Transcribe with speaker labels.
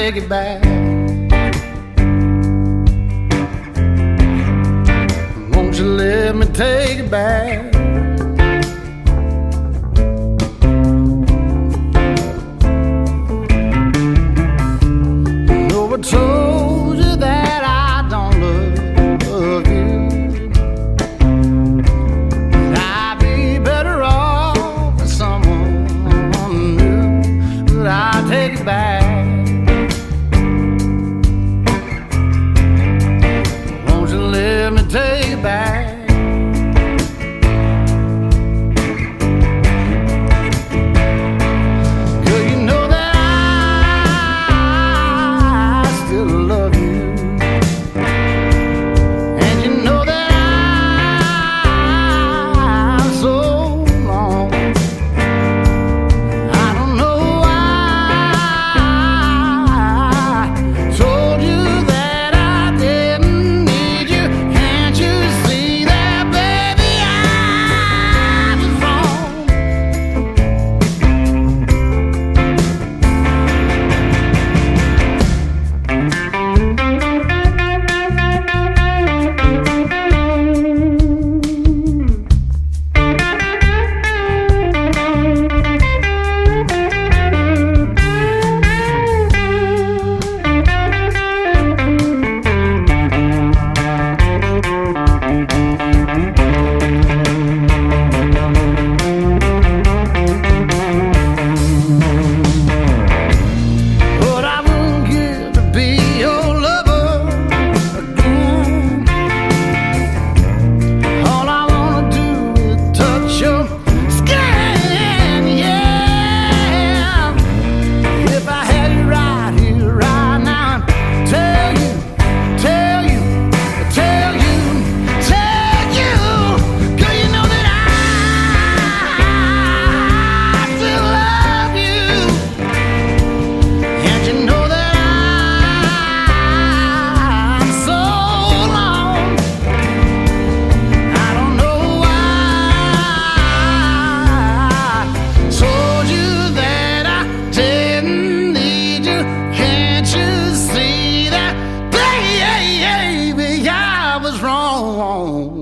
Speaker 1: take it back. Won't you let me take it back? No, I told you that I don't love you. I'd be better off with someone new, but I'll take it back. Won't you let me take it back? Girl, you know that I still love you, and you know that I'm so long. I don't know why I told you that I didn't need you. Can't you see that, baby? I was wrong. But I wouldn't give to be your lover again. All I wanna do is touch your skin, yeah. If I had you right here, right now, tell you, girl, you know that I still love you. And you know that I'm so long. I don't know why I told you that I didn't need you. Can't you see that, baby? I was wrong.